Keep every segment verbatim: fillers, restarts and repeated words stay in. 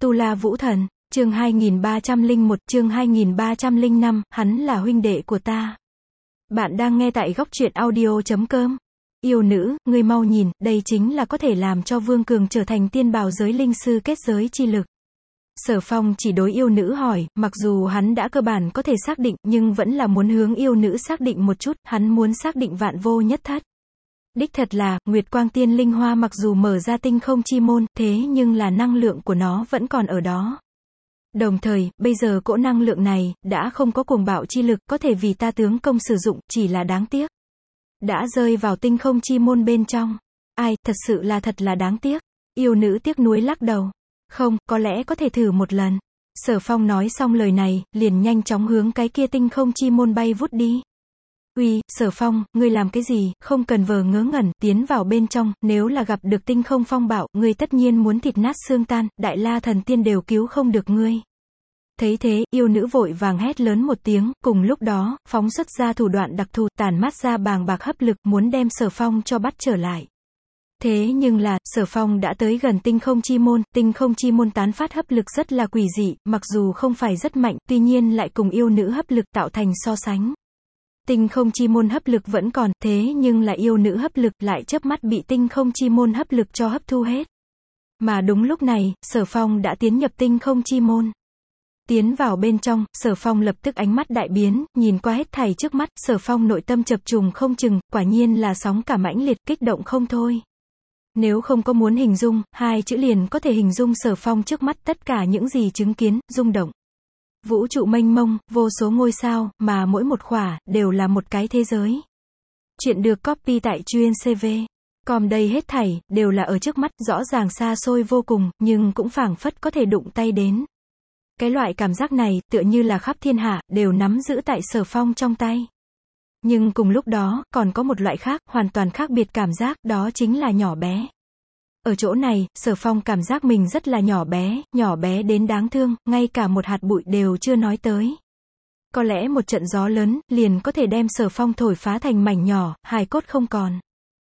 Tu La Vũ Thần, chương hai nghìn ba trăm lẻ một, chương hai nghìn ba trăm lẻ năm, hắn là huynh đệ của ta. Bạn đang nghe tại góc truyện audio chấm com. Yêu nữ, ngươi mau nhìn, đây chính là có thể làm cho Vương Cường trở thành tiên bào giới linh sư kết giới chi lực. Sở Phong chỉ đối yêu nữ hỏi, mặc dù hắn đã cơ bản có thể xác định, nhưng vẫn là muốn hướng yêu nữ xác định một chút, hắn muốn xác định vạn vô nhất thất. Đích thật là, Nguyệt Quang Tiên Linh Hoa mặc dù mở ra tinh không chi môn, thế nhưng là năng lượng của nó vẫn còn ở đó. Đồng thời, bây giờ cỗ năng lượng này, đã không có cuồng bạo chi lực, có thể vì ta tướng công sử dụng, chỉ là đáng tiếc. Đã rơi vào tinh không chi môn bên trong. Ai, thật sự là thật là đáng tiếc. Yêu nữ tiếc nuối lắc đầu. Không, có lẽ có thể thử một lần. Sở Phong nói xong lời này, liền nhanh chóng hướng cái kia tinh không chi môn bay vút đi. Uy, Sở Phong, ngươi làm cái gì, không cần vờ ngớ ngẩn, tiến vào bên trong, nếu là gặp được tinh không phong bạo, ngươi tất nhiên muốn thịt nát xương tan, đại la thần tiên đều cứu không được ngươi. Thấy thế, yêu nữ vội vàng hét lớn một tiếng, cùng lúc đó, phóng xuất ra thủ đoạn đặc thù, tản mát ra bàng bạc hấp lực, muốn đem Sở Phong cho bắt trở lại. Thế nhưng là, Sở Phong đã tới gần tinh không chi môn, tinh không chi môn tán phát hấp lực rất là quỷ dị, mặc dù không phải rất mạnh, tuy nhiên lại cùng yêu nữ hấp lực tạo thành so sánh. Tinh không chi môn hấp lực vẫn còn, thế nhưng là yêu nữ hấp lực lại chớp mắt bị tinh không chi môn hấp lực cho hấp thu hết. Mà đúng lúc này, Sở Phong đã tiến nhập tinh không chi môn. Tiến vào bên trong, Sở Phong lập tức ánh mắt đại biến, nhìn qua hết thảy trước mắt, Sở Phong nội tâm chập trùng không chừng, quả nhiên là sóng cả mãnh liệt, kích động không thôi. Nếu không có muốn hình dung, hai chữ liền có thể hình dung Sở Phong trước mắt tất cả những gì chứng kiến, rung động. Vũ trụ mênh mông, vô số ngôi sao, mà mỗi một khỏa, đều là một cái thế giới. Chuyện được copy tại chuyên xê vê. Com đây hết thảy, đều là ở trước mắt, rõ ràng xa xôi vô cùng, nhưng cũng phảng phất có thể đụng tay đến. Cái loại cảm giác này, tựa như là khắp thiên hạ, đều nắm giữ tại Sở Phong trong tay. Nhưng cùng lúc đó, còn có một loại khác, hoàn toàn khác biệt cảm giác, đó chính là nhỏ bé. Ở chỗ này, Sở Phong cảm giác mình rất là nhỏ bé, nhỏ bé đến đáng thương, ngay cả một hạt bụi đều chưa nói tới. Có lẽ một trận gió lớn, liền có thể đem Sở Phong thổi phá thành mảnh nhỏ, hài cốt không còn.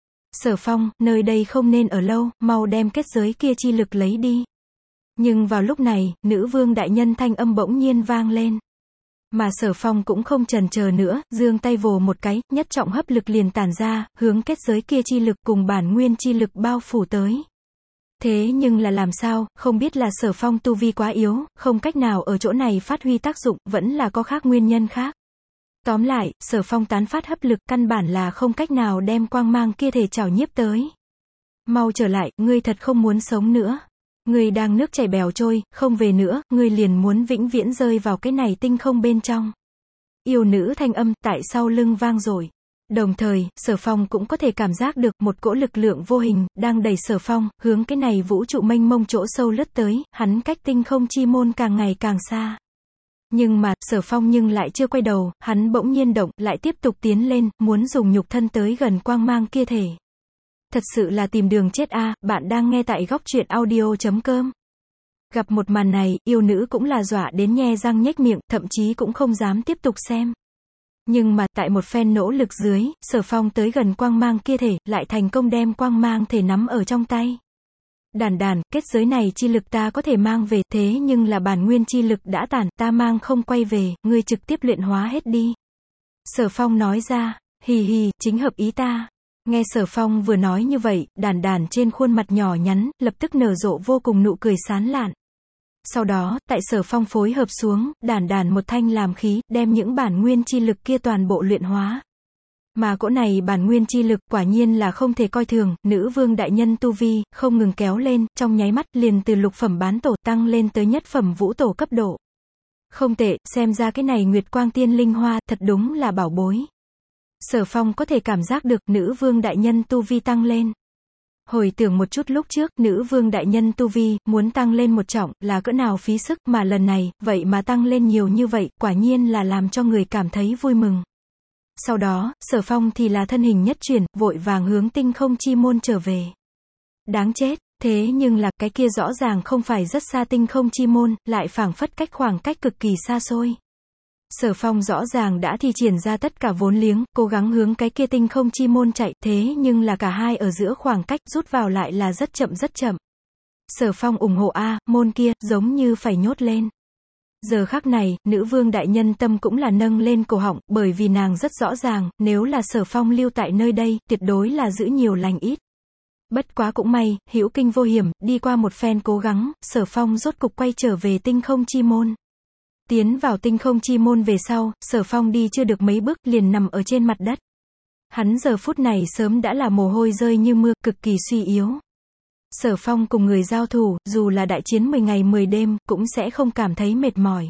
Sở Phong, nơi đây không nên ở lâu, mau đem kết giới kia chi lực lấy đi. Nhưng vào lúc này, nữ vương đại nhân thanh âm bỗng nhiên vang lên. Mà Sở Phong cũng không chần chờ nữa, giương tay vồ một cái, nhất trọng hấp lực liền tản ra, hướng kết giới kia chi lực cùng bản nguyên chi lực bao phủ tới. Thế nhưng là làm sao, không biết là Sở Phong tu vi quá yếu, không cách nào ở chỗ này phát huy tác dụng, vẫn là có khác nguyên nhân khác. Tóm lại, Sở Phong tán phát hấp lực, căn bản là không cách nào đem quang mang kia thể trảo nhiếp tới. Mau trở lại, ngươi thật không muốn sống nữa. Ngươi đang nước chảy bèo trôi, không về nữa, ngươi liền muốn vĩnh viễn rơi vào cái này tinh không bên trong. Yêu nữ thanh âm, tại sau lưng vang rồi. Đồng thời, Sở Phong cũng có thể cảm giác được một cỗ lực lượng vô hình, đang đẩy Sở Phong, hướng cái này vũ trụ mênh mông chỗ sâu lướt tới, hắn cách tinh không chi môn càng ngày càng xa. Nhưng mà, Sở Phong nhưng lại chưa quay đầu, hắn bỗng nhiên động, lại tiếp tục tiến lên, muốn dùng nhục thân tới gần quang mang kia thể. Thật sự là tìm đường chết a, à, bạn đang nghe tại góc truyện audio chấm com. Gặp một màn này, yêu nữ cũng là dọa đến nhe răng nhếch miệng, thậm chí cũng không dám tiếp tục xem. Nhưng mà, tại một phen nỗ lực dưới, Sở Phong tới gần quang mang kia thể, lại thành công đem quang mang thể nắm ở trong tay. Đàn đàn, kết giới này chi lực ta có thể mang về, thế nhưng là bản nguyên chi lực đã tản, ta mang không quay về, ngươi trực tiếp luyện hóa hết đi. Sở Phong nói ra, hì hì, chính hợp ý ta. Nghe Sở Phong vừa nói như vậy, đàn đàn trên khuôn mặt nhỏ nhắn, lập tức nở rộ vô cùng nụ cười sán lạn. Sau đó, tại Sở Phong phối hợp xuống, đàn đàn một thanh làm khí, đem những bản nguyên chi lực kia toàn bộ luyện hóa. Mà cỗ này bản nguyên chi lực, quả nhiên là không thể coi thường, nữ vương đại nhân tu vi, không ngừng kéo lên, trong nháy mắt, liền từ lục phẩm bán tổ tăng lên tới nhất phẩm vũ tổ cấp độ. Không tệ, xem ra cái này Nguyệt Quang Tiên Linh Hoa, thật đúng là bảo bối. Sở Phong có thể cảm giác được nữ vương đại nhân tu vi tăng lên. Hồi tưởng một chút lúc trước, nữ vương đại nhân tu vi, muốn tăng lên một trọng, là cỡ nào phí sức, mà lần này, vậy mà tăng lên nhiều như vậy, quả nhiên là làm cho người cảm thấy vui mừng. Sau đó, Sở Phong thì là thân hình nhất chuyển, vội vàng hướng tinh không chi môn trở về. Đáng chết, thế nhưng là, cái kia rõ ràng không phải rất xa tinh không chi môn, lại phảng phất cách khoảng cách cực kỳ xa xôi. Sở Phong rõ ràng đã thi triển ra tất cả vốn liếng, cố gắng hướng cái kia tinh không chi môn chạy, thế nhưng là cả hai ở giữa khoảng cách rút vào lại là rất chậm rất chậm. Sở Phong ủng hộ a, môn kia, giống như phải nhốt lên. Giờ khắc này, nữ vương đại nhân tâm cũng là nâng lên cổ họng, bởi vì nàng rất rõ ràng, nếu là Sở Phong lưu tại nơi đây, tuyệt đối là giữ nhiều lành ít. Bất quá cũng may, hữu kinh vô hiểm, đi qua một phen cố gắng, Sở Phong rốt cục quay trở về tinh không chi môn. Tiến vào tinh không chi môn về sau, Sở Phong đi chưa được mấy bước, liền nằm ở trên mặt đất. Hắn giờ phút này sớm đã là mồ hôi rơi như mưa, cực kỳ suy yếu. Sở Phong cùng người giao thủ, dù là đại chiến mười ngày mười đêm, cũng sẽ không cảm thấy mệt mỏi.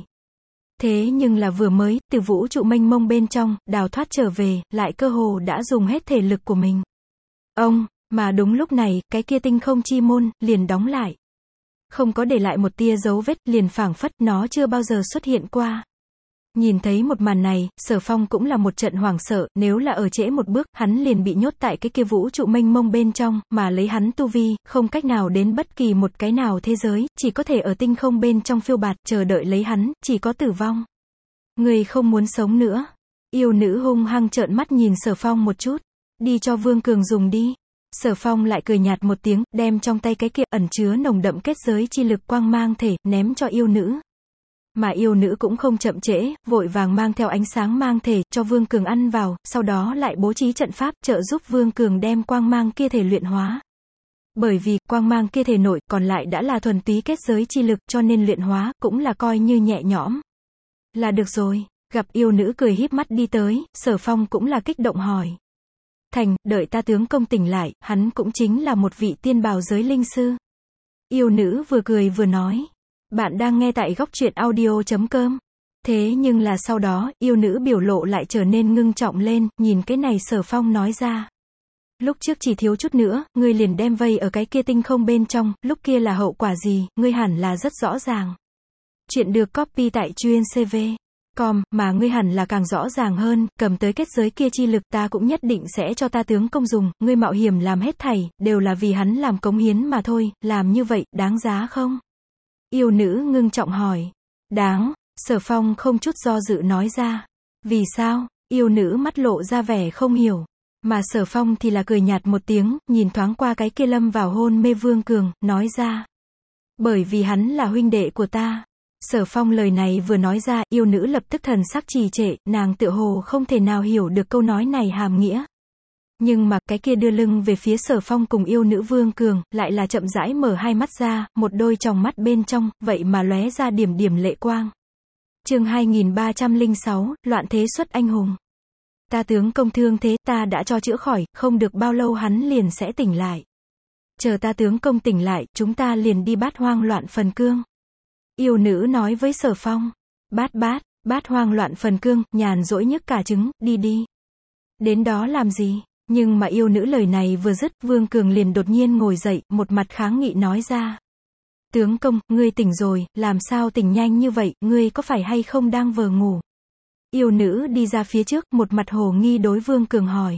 Thế nhưng là vừa mới, từ vũ trụ mênh mông bên trong, đào thoát trở về, lại cơ hồ đã dùng hết thể lực của mình. Ông, mà đúng lúc này, cái kia tinh không chi môn, liền đóng lại. Không có để lại một tia dấu vết, liền phảng phất nó chưa bao giờ xuất hiện qua. Nhìn thấy một màn này, Sở Phong cũng là một trận hoảng sợ, nếu là ở trễ một bước, hắn liền bị nhốt tại cái kia vũ trụ mênh mông bên trong, mà lấy hắn tu vi, không cách nào đến bất kỳ một cái nào thế giới, chỉ có thể ở tinh không bên trong phiêu bạt, chờ đợi lấy hắn, chỉ có tử vong. Người không muốn sống nữa. Yêu nữ hung hăng trợn mắt nhìn Sở Phong một chút. Đi cho Vương Cường dùng đi. Sở Phong lại cười nhạt một tiếng, đem trong tay cái kia ẩn chứa nồng đậm kết giới chi lực quang mang thể, ném cho yêu nữ. Mà yêu nữ cũng không chậm trễ, vội vàng mang theo ánh sáng mang thể, cho Vương Cường ăn vào, sau đó lại bố trí trận pháp, trợ giúp Vương Cường đem quang mang kia thể luyện hóa. Bởi vì, quang mang kia thể nội, còn lại đã là thuần túy kết giới chi lực, cho nên luyện hóa, cũng là coi như nhẹ nhõm. Là được rồi, gặp yêu nữ cười híp mắt đi tới, Sở Phong cũng là kích động hỏi. Thành, đợi ta tướng công tỉnh lại, hắn cũng chính là một vị tiên bào giới linh sư. Yêu nữ vừa cười vừa nói. Bạn đang nghe tại góc truyện audio chấm com. Thế nhưng là sau đó, yêu nữ biểu lộ lại trở nên ngưng trọng lên, nhìn cái này Sở Phong nói ra. Lúc trước chỉ thiếu chút nữa, ngươi liền đem vây ở cái kia tinh không bên trong, lúc kia là hậu quả gì, ngươi hẳn là rất rõ ràng. Chuyện được copy tại chuyên xê vê chấm com, mà ngươi hẳn là càng rõ ràng hơn, cầm tới kết giới kia chi lực ta cũng nhất định sẽ cho ta tướng công dùng, ngươi mạo hiểm làm hết thảy, đều là vì hắn làm cống hiến mà thôi, làm như vậy, đáng giá không? Yêu nữ ngưng trọng hỏi. Đáng, Sở Phong không chút do dự nói ra. Vì sao? Yêu nữ mắt lộ ra vẻ không hiểu. Mà Sở Phong thì là cười nhạt một tiếng, nhìn thoáng qua cái kia lâm vào hôn mê Vương Cường, nói ra. Bởi vì hắn là huynh đệ của ta. Sở Phong lời này vừa nói ra, yêu nữ lập tức thần sắc trì trệ, nàng tựa hồ không thể nào hiểu được câu nói này hàm nghĩa. Nhưng mà, cái kia đưa lưng về phía Sở Phong cùng yêu nữ Vương Cường, lại là chậm rãi mở hai mắt ra, một đôi tròng mắt bên trong, vậy mà lóe ra điểm điểm lệ quang. Chương hai nghìn ba trăm lẻ sáu, loạn thế xuất anh hùng. Ta tướng công thương thế, ta đã cho chữa khỏi, không được bao lâu hắn liền sẽ tỉnh lại. Chờ ta tướng công tỉnh lại, chúng ta liền đi Bát Hoang Loạn Phần Cương. Yêu nữ nói với Sở Phong. Bát bát, Bát Hoang Loạn Phần Cương, nhàn rỗi nhức cả trứng, đi đi. Đến đó làm gì? Nhưng mà yêu nữ lời này vừa dứt, Vương Cường liền đột nhiên ngồi dậy, một mặt kháng nghị nói ra. Tướng công, ngươi tỉnh rồi, làm sao tỉnh nhanh như vậy, ngươi có phải hay không đang vờ ngủ? Yêu nữ đi ra phía trước, một mặt hồ nghi đối Vương Cường hỏi.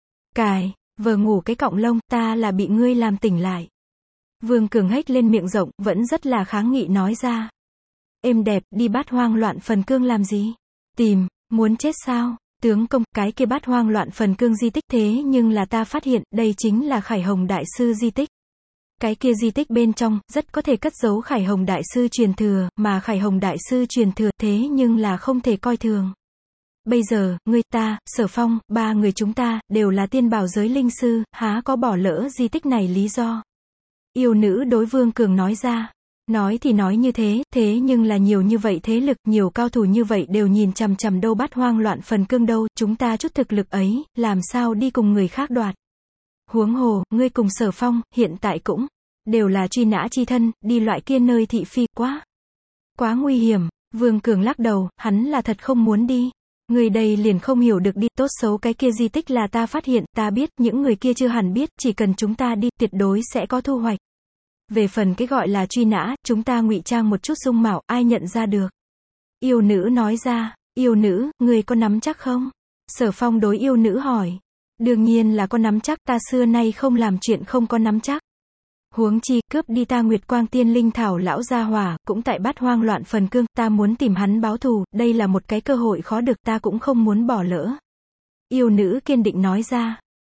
Cài, vờ ngủ cái cọng lông, ta là bị ngươi làm tỉnh lại. Vương Cường hét lên miệng rộng, vẫn rất là kháng nghị nói ra. Êm đẹp, đi Bát Hoang Loạn Phần Cương làm gì? Tìm, muốn chết sao? Tướng công, cái kia Bát Hoang Loạn Phần Cương di tích thế nhưng là ta phát hiện, đây chính là Khải Hồng Đại Sư di tích. Cái kia di tích bên trong, rất có thể cất giấu Khải Hồng Đại Sư truyền thừa, mà Khải Hồng Đại Sư truyền thừa thế nhưng là không thể coi thường. Bây giờ, ngươi ta, Sở Phong, ba người chúng ta, đều là tiên bảo giới linh sư, há có bỏ lỡ di tích này lý do. Yêu nữ đối Vương Cường nói ra. Nói thì nói như thế, thế nhưng là nhiều như vậy thế lực, nhiều cao thủ như vậy đều nhìn chằm chằm đâu Bát Hoang Loạn Phần Cương đâu, chúng ta chút thực lực ấy, làm sao đi cùng người khác đoạt. Huống hồ, ngươi cùng Sở Phong, hiện tại cũng, đều là truy nã chi thân, đi loại kia nơi thị phi, quá, quá nguy hiểm. Vương Cường lắc đầu, hắn là thật không muốn đi. Người đây liền không hiểu được đi, tốt xấu cái kia di tích là ta phát hiện, ta biết, những người kia chưa hẳn biết, chỉ cần chúng ta đi, tuyệt đối sẽ có thu hoạch. Về phần cái gọi là truy nã, chúng ta ngụy trang một chút dung mạo, ai nhận ra được. Yêu nữ nói ra. Yêu nữ, người có nắm chắc không? Sở Phong đối yêu nữ hỏi. Đương nhiên là có nắm chắc, ta xưa nay không làm chuyện không có nắm chắc. Huống chi, cướp đi ta Nguyệt Quang Tiên Linh Thảo lão gia hỏa, cũng tại Bát Hoang Loạn Phần Cương, ta muốn tìm hắn báo thù, đây là một cái cơ hội khó được, ta cũng không muốn bỏ lỡ. Yêu nữ kiên định nói ra.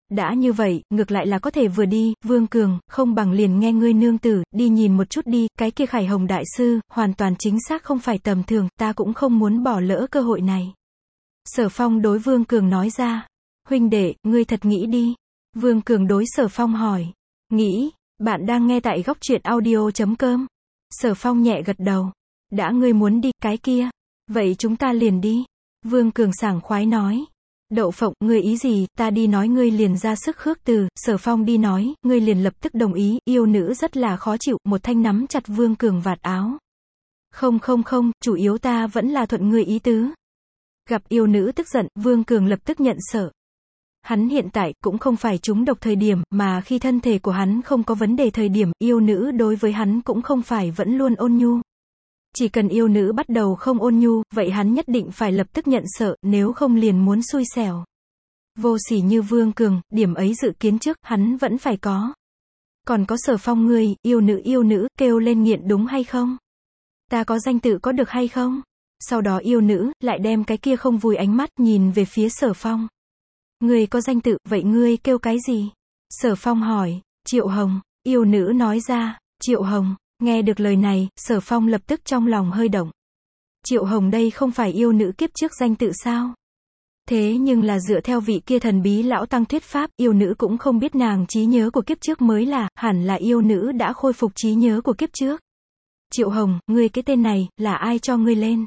Đã như vậy, ngược lại là có thể vừa đi, Vương Cường, không bằng liền nghe ngươi nương tử, đi nhìn một chút đi, cái kia Khải Hồng đại sư, hoàn toàn chính xác không phải tầm thường, ta cũng không muốn bỏ lỡ cơ hội này. Sở Phong đối Vương Cường nói ra, huynh đệ, ngươi thật nghĩ đi. Vương Cường đối Sở Phong hỏi, nghĩ, bạn đang nghe tại góc truyện audio chấm com. Sở Phong nhẹ gật đầu, đã ngươi muốn đi, cái kia, vậy chúng ta liền đi. Vương Cường sảng khoái nói. Đậu phộng, ngươi ý gì, ta đi nói ngươi liền ra sức khước từ, Sở Phong đi nói, ngươi liền lập tức đồng ý, yêu nữ rất là khó chịu, một thanh nắm chặt Vương Cường vạt áo. Không không không, chủ yếu ta vẫn là thuận ngươi ý tứ. Gặp yêu nữ tức giận, Vương Cường lập tức nhận sợ. Hắn hiện tại cũng không phải trúng độc thời điểm, mà khi thân thể của hắn không có vấn đề thời điểm, yêu nữ đối với hắn cũng không phải vẫn luôn ôn nhu. Chỉ cần yêu nữ bắt đầu không ôn nhu, vậy hắn nhất định phải lập tức nhận sợ, nếu không liền muốn xui xẻo. Vô sỉ như Vương Cường, điểm ấy dự kiến trước, hắn vẫn phải có. Còn có Sở Phong ngươi, yêu nữ yêu nữ, kêu lên nghiện đúng hay không? Ta có danh tự có được hay không? Sau đó yêu nữ, lại đem cái kia không vui ánh mắt, nhìn về phía Sở Phong. Ngươi có danh tự, vậy ngươi kêu cái gì? Sở Phong hỏi, Triệu Hồng, yêu nữ nói ra, Triệu Hồng. Nghe được lời này, Sở Phong lập tức trong lòng hơi động. Triệu Hồng đây không phải yêu nữ kiếp trước danh tự sao? Thế nhưng là dựa theo vị kia thần bí lão tăng thuyết pháp, yêu nữ cũng không biết nàng trí nhớ của kiếp trước mới là, hẳn là yêu nữ đã khôi phục trí nhớ của kiếp trước. Triệu Hồng, ngươi cái tên này, là ai cho ngươi lên?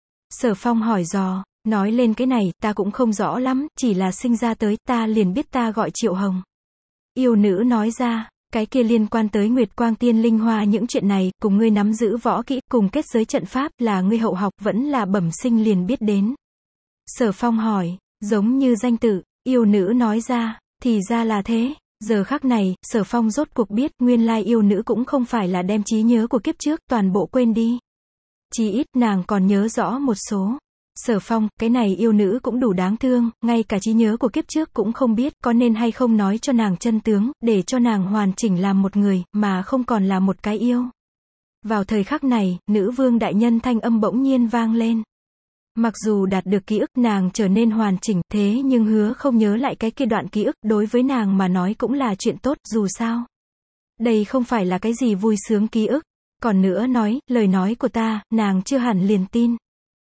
Sở Phong hỏi dò, nói lên cái này, ta cũng không rõ lắm, chỉ là sinh ra tới, ta liền biết ta gọi Triệu Hồng. Yêu nữ nói ra. Cái kia liên quan tới Nguyệt Quang Tiên Linh Hoa những chuyện này, cùng ngươi nắm giữ võ kỹ, cùng kết giới trận pháp, là ngươi hậu học, vẫn là bẩm sinh liền biết đến. Sở Phong hỏi, giống như danh tự, yêu nữ nói ra, thì ra là thế. Giờ khắc này, Sở Phong rốt cuộc biết, nguyên lai yêu nữ cũng không phải là đem trí nhớ của kiếp trước, toàn bộ quên đi. Chỉ ít, nàng còn nhớ rõ một số. Sở Phong, cái này yêu nữ cũng đủ đáng thương, ngay cả trí nhớ của kiếp trước cũng không biết, có nên hay không nói cho nàng chân tướng, để cho nàng hoàn chỉnh làm một người, mà không còn là một cái yêu. Vào thời khắc này, nữ vương đại nhân thanh âm bỗng nhiên vang lên. Mặc dù đạt được ký ức nàng trở nên hoàn chỉnh, thế nhưng hứa không nhớ lại cái kia đoạn ký ức, đối với nàng mà nói cũng là chuyện tốt, dù sao. Đây không phải là cái gì vui sướng ký ức. Còn nữa nói, lời nói của ta, nàng chưa hẳn liền tin.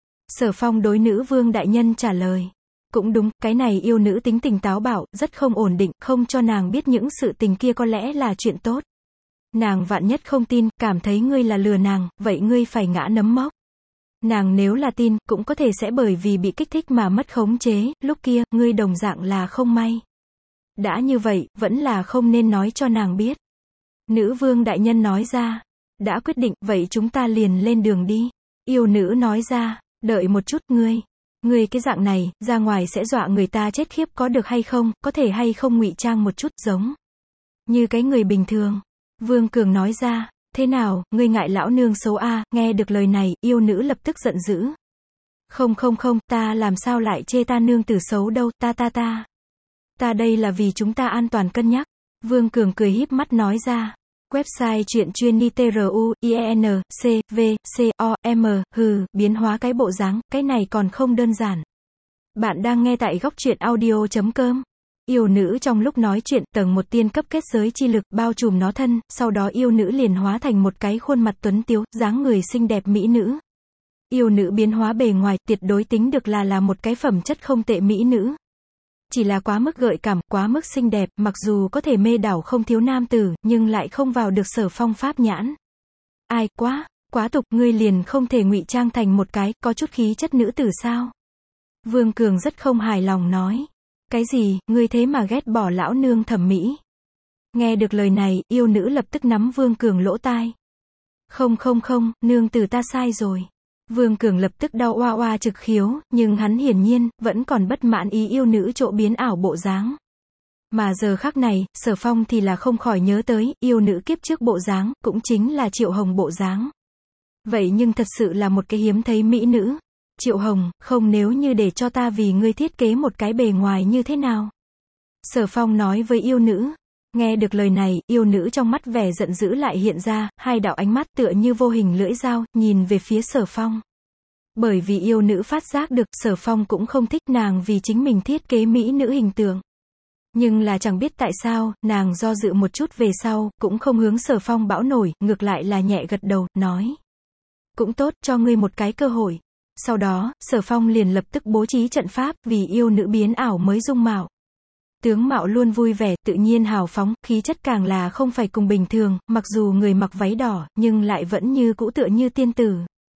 Sở Phong đối nữ vương đại nhân trả lời. Cũng đúng, cái này yêu nữ tính tình táo bạo, rất không ổn định, không cho nàng biết những sự tình kia có lẽ là chuyện tốt. Nàng vạn nhất không tin, cảm thấy ngươi là lừa nàng, vậy ngươi phải ngã nấm mốc. Nàng nếu là tin, cũng có thể sẽ bởi vì bị kích thích mà mất khống chế, lúc kia, ngươi đồng dạng là không may. Đã như vậy, vẫn là không nên nói cho nàng biết. Nữ vương đại nhân nói ra. Đã quyết định, vậy chúng ta liền lên đường đi. Yêu nữ nói ra. Đợi một chút, ngươi. Ngươi cái dạng này, ra ngoài sẽ dọa người ta chết khiếp có được hay không, có thể hay không ngụy trang một chút giống như cái người bình thường. Vương Cường nói ra, thế nào, ngươi ngại lão nương xấu a? À? Nghe được lời này, yêu nữ lập tức giận dữ. Không không không, ta làm sao lại chê ta nương tử xấu đâu, ta ta ta. Ta đây là vì chúng ta an toàn cân nhắc. Vương Cường cười híp mắt nói ra. Website truyện chuyên ni tru, ien, c, v, c, o, m, hừ, biến hóa cái bộ dáng, cái này còn không đơn giản. Bạn đang nghe tại góc truyện audio chấm com. Yêu nữ trong lúc nói chuyện, tầng một tiên cấp kết giới chi lực, bao trùm nó thân, sau đó yêu nữ liền hóa thành một cái khuôn mặt tuấn tiếu, dáng người xinh đẹp mỹ nữ. Yêu nữ biến hóa bề ngoài, tuyệt đối tính được là là một cái phẩm chất không tệ mỹ nữ. Chỉ là quá mức gợi cảm, quá mức xinh đẹp, mặc dù có thể mê đảo không thiếu nam tử, nhưng lại không vào được Sở Phong pháp nhãn. Ai, quá, quá tục, ngươi liền không thể ngụy trang thành một cái, có chút khí chất nữ tử sao? Vương Cường rất không hài lòng nói. Cái gì, ngươi thế mà ghét bỏ lão nương thẩm mỹ? Nghe được lời này, yêu nữ lập tức nắm Vương Cường lỗ tai. Không không không, nương tử ta sai rồi. Vương Cường lập tức đau oa oa trực khiếu, nhưng hắn hiển nhiên, vẫn còn bất mãn ý yêu nữ chỗ biến ảo bộ dáng. Mà giờ khắc này, Sở Phong thì là không khỏi nhớ tới, yêu nữ kiếp trước bộ dáng, cũng chính là Triệu Hồng bộ dáng. Vậy nhưng thật sự là một cái hiếm thấy mỹ nữ. Triệu Hồng, không nếu như để cho ta vì ngươi thiết kế một cái bề ngoài như thế nào? Sở Phong nói với yêu nữ. Nghe được lời này, yêu nữ trong mắt vẻ giận dữ lại hiện ra, hai đạo ánh mắt tựa như vô hình lưỡi dao, nhìn về phía Sở Phong. Bởi vì yêu nữ phát giác được, Sở Phong cũng không thích nàng vì chính mình thiết kế mỹ nữ hình tượng. Nhưng là chẳng biết tại sao, nàng do dự một chút về sau, cũng không hướng Sở Phong bão nổi, ngược lại là nhẹ gật đầu, nói. Cũng tốt, cho ngươi một cái cơ hội. Sau đó, Sở Phong liền lập tức bố trí trận pháp, vì yêu nữ biến ảo mới dung mạo. Tướng mạo luôn vui vẻ, tự nhiên hào phóng, khí chất càng là không phải cùng bình thường, mặc dù người mặc váy đỏ, nhưng lại vẫn như cũ tựa như tiên tử.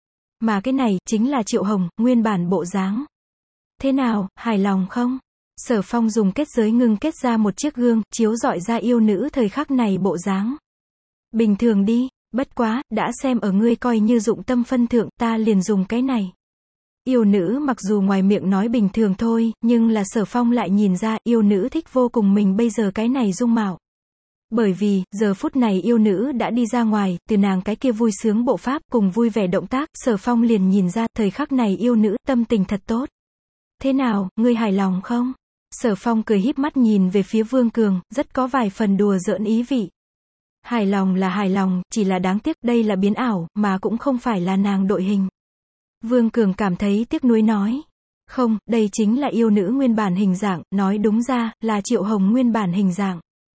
Mà cái này, chính là Triệu Hồng, nguyên bản bộ dáng. Thế nào, hài lòng không? Sở Phong dùng kết giới ngưng kết ra một chiếc gương, chiếu rọi ra yêu nữ thời khắc này bộ dáng. Bình thường đi, bất quá, đã xem ở ngươi coi như dụng tâm phân thượng, ta liền dùng cái này. Yêu nữ mặc dù ngoài miệng nói bình thường thôi, nhưng là Sở Phong lại nhìn ra, yêu nữ thích vô cùng mình bây giờ cái này dung mạo. Bởi vì, giờ phút này yêu nữ đã đi ra ngoài, từ nàng cái kia vui sướng bộ pháp, cùng vui vẻ động tác, Sở Phong liền nhìn ra, thời khắc này yêu nữ, tâm tình thật tốt. Thế nào, ngươi hài lòng không? Sở Phong cười híp mắt nhìn về phía Vương Cường, rất có vài phần đùa giỡn ý vị. Hài lòng là hài lòng, chỉ là đáng tiếc, đây là biến ảo, mà cũng không phải là nàng đội hình. Vương Cường cảm thấy tiếc nuối nói. Không, đây chính là yêu nữ nguyên bản hình dạng, nói đúng ra, là Triệu Hồng nguyên bản hình dạng.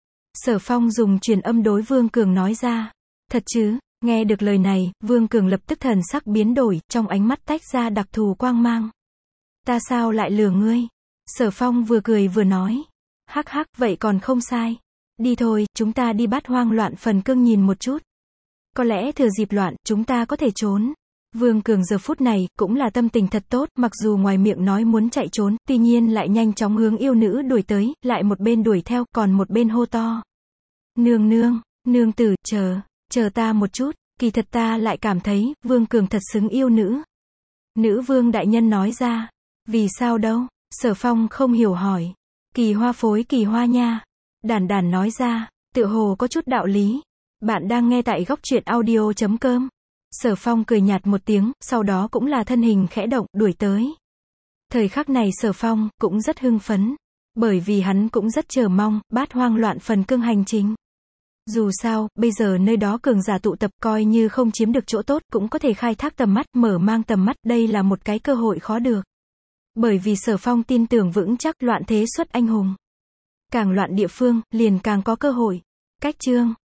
Sở Phong dùng truyền âm đối Vương Cường nói ra. Thật chứ? Nghe được lời này, Vương Cường lập tức thần sắc biến đổi, trong ánh mắt tách ra đặc thù quang mang. Ta sao lại lừa ngươi? Sở Phong vừa cười vừa nói. Hắc hắc, vậy còn không sai. Đi thôi, chúng ta đi Bát Hoang Loạn Phần Cương nhìn một chút. Có lẽ thừa dịp loạn, chúng ta có thể trốn. Vương Cường giờ phút này, cũng là tâm tình thật tốt, mặc dù ngoài miệng nói muốn chạy trốn, tuy nhiên lại nhanh chóng hướng yêu nữ đuổi tới, lại một bên đuổi theo, còn một bên hô to. Nương nương, nương tử, chờ, chờ ta một chút, kỳ thật ta lại cảm thấy, Vương Cường thật xứng yêu nữ. Nữ vương đại nhân nói ra. Vì sao đâu? Sở Phong không hiểu hỏi. Kỳ hoa phối kỳ hoa nha. Đản đản nói ra, tựa hồ có chút đạo lý. Bạn đang nghe tại góc truyện audio chấm com. Sở Phong cười nhạt một tiếng, sau đó cũng là thân hình khẽ động, đuổi tới. Thời khắc này Sở Phong, cũng rất hưng phấn. Bởi vì hắn cũng rất chờ mong, Bát Hoang Loạn Phần Cương hành trình. Dù sao, bây giờ nơi đó cường giả tụ tập, coi như không chiếm được chỗ tốt, cũng có thể khai thác tầm mắt, mở mang tầm mắt, đây là một cái cơ hội khó được. Bởi vì Sở Phong tin tưởng vững chắc loạn thế xuất anh hùng. Càng loạn địa phương, liền càng có cơ hội. Cách chương